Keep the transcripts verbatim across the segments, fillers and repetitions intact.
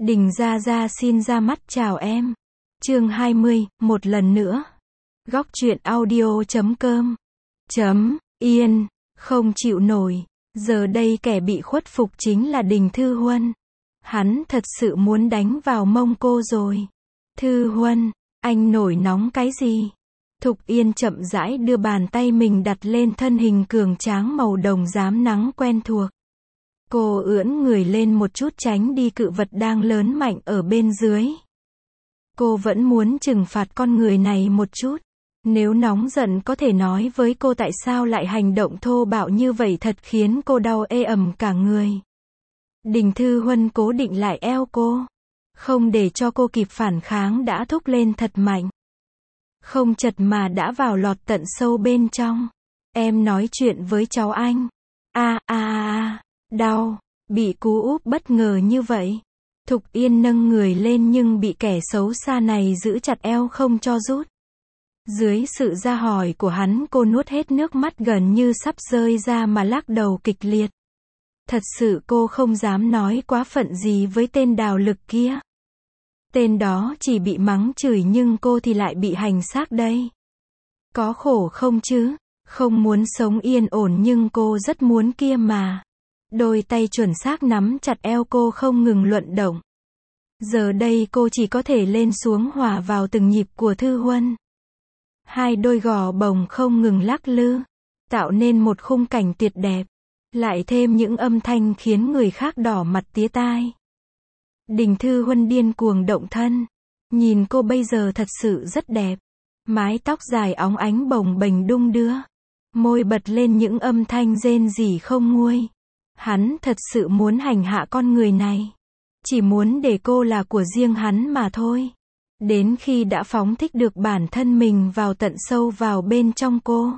Đình Gia Gia xin ra mắt chào em. Chương hai mươi, một lần nữa. Góc truyện audio chấm com chấm yên, không chịu nổi. Giờ đây kẻ bị khuất phục chính là Đình Thư Huân. Hắn thật sự muốn đánh vào mông cô rồi. Thư Huân, anh nổi nóng cái gì? Thục Yên chậm rãi đưa bàn tay mình đặt lên thân hình cường tráng màu đồng rám nắng quen thuộc. Cô ưỡn người lên một chút tránh đi cự vật đang lớn mạnh ở bên dưới. Cô vẫn muốn trừng phạt con người này một chút. Nếu nóng giận có thể nói với cô tại sao lại hành động thô bạo như vậy, thật khiến cô đau ê ẩm cả người. Đình Thư Huân cố định lại eo cô. Không để cho cô kịp phản kháng đã thúc lên thật mạnh. Không chật mà đã vào lọt tận sâu bên trong. Em nói chuyện với cháu anh. A a a, đau, bị cú úp bất ngờ như vậy. Thục Yên nâng người lên nhưng bị kẻ xấu xa này giữ chặt eo không cho rút. Dưới sự ra hỏi của hắn, cô nuốt hết nước mắt gần như sắp rơi ra mà lắc đầu kịch liệt. Thật sự cô không dám nói quá phận gì với tên Đào Lực kia. Tên đó chỉ bị mắng chửi nhưng cô thì lại bị hành xác đây. Có khổ không chứ? Không muốn sống yên ổn nhưng cô rất muốn kia mà. Đôi tay chuẩn xác nắm chặt eo cô không ngừng luận động. Giờ đây cô chỉ có thể lên xuống hòa vào từng nhịp của Thư Huân. Hai đôi gò bồng không ngừng lắc lư, tạo nên một khung cảnh tuyệt đẹp. Lại thêm những âm thanh khiến người khác đỏ mặt tía tai. Đình Thư Huân điên cuồng động thân. Nhìn cô bây giờ thật sự rất đẹp. Mái tóc dài óng ánh bồng bềnh đung đưa. Môi bật lên những âm thanh rên rỉ không nguôi. Hắn thật sự muốn hành hạ con người này. Chỉ muốn để cô là của riêng hắn mà thôi. Đến khi đã phóng thích được bản thân mình vào tận sâu vào bên trong cô.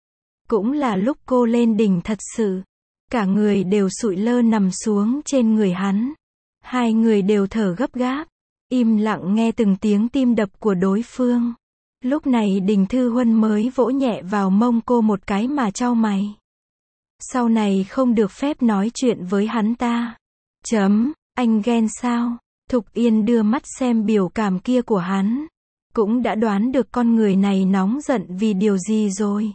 Cũng là lúc cô lên đỉnh thật sự. Cả người đều sụi lơ nằm xuống trên người hắn. Hai người đều thở gấp gáp. Im lặng nghe từng tiếng tim đập của đối phương. Lúc này Đình Thư Huân mới vỗ nhẹ vào mông cô một cái mà chau mày. Sau này không được phép nói chuyện với hắn ta. Chấm, anh ghen sao? Thục Yên đưa mắt xem biểu cảm kia của hắn. Cũng đã đoán được con người này nóng giận vì điều gì rồi.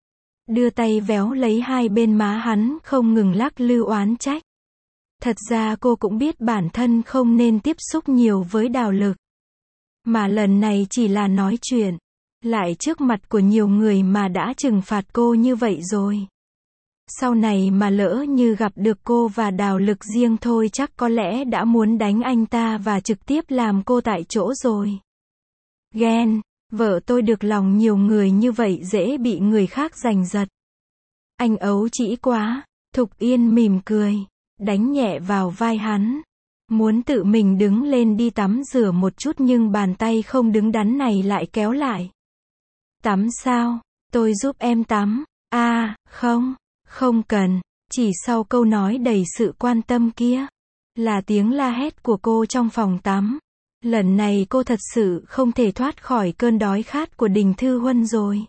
Đưa tay véo lấy hai bên má hắn không ngừng lắc lư oán trách. Thật ra cô cũng biết bản thân không nên tiếp xúc nhiều với Đào Lực. Mà lần này chỉ là nói chuyện. Lại trước mặt của nhiều người mà đã trừng phạt cô như vậy rồi. Sau này mà lỡ như gặp được cô và Đào Lực riêng thôi chắc có lẽ đã muốn đánh anh ta và trực tiếp làm cô tại chỗ rồi. Ghen, vợ tôi được lòng nhiều người như vậy dễ bị người khác giành giật. Anh ấu trĩ quá. Thục Yên mỉm cười, đánh nhẹ vào vai hắn. Muốn tự mình đứng lên đi tắm rửa một chút nhưng bàn tay không đứng đắn này lại kéo lại. Tắm sao? Tôi giúp em tắm. A, à, không, không cần. Chỉ sau câu nói đầy sự quan tâm kia, là tiếng la hét của cô trong phòng tắm. Lần này cô thật sự không thể thoát khỏi cơn đói khát của Đình Thư Huân rồi.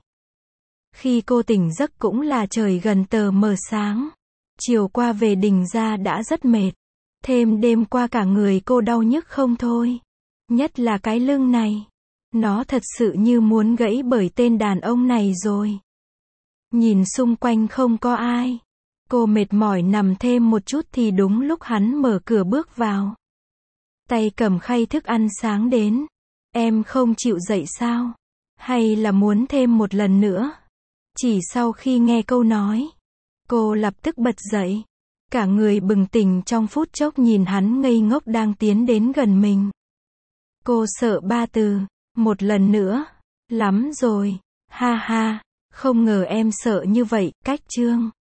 Khi cô tỉnh giấc cũng là trời gần tờ mờ sáng. Chiều qua về Đình ra đã rất mệt. Thêm đêm qua cả người cô đau nhức không thôi. Nhất là cái lưng này. Nó thật sự như muốn gãy bởi tên đàn ông này rồi. Nhìn xung quanh không có ai. Cô mệt mỏi nằm thêm một chút thì đúng lúc hắn mở cửa bước vào. Tay cầm khay thức ăn sáng đến. Em không chịu dậy sao? Hay là muốn thêm một lần nữa? Chỉ sau khi nghe câu nói, cô lập tức bật dậy. Cả người bừng tỉnh trong phút chốc nhìn hắn ngây ngốc đang tiến đến gần mình. Cô sợ ba từ. Một lần nữa. Lắm rồi. Ha ha. Không ngờ em sợ như vậy. Cách trương.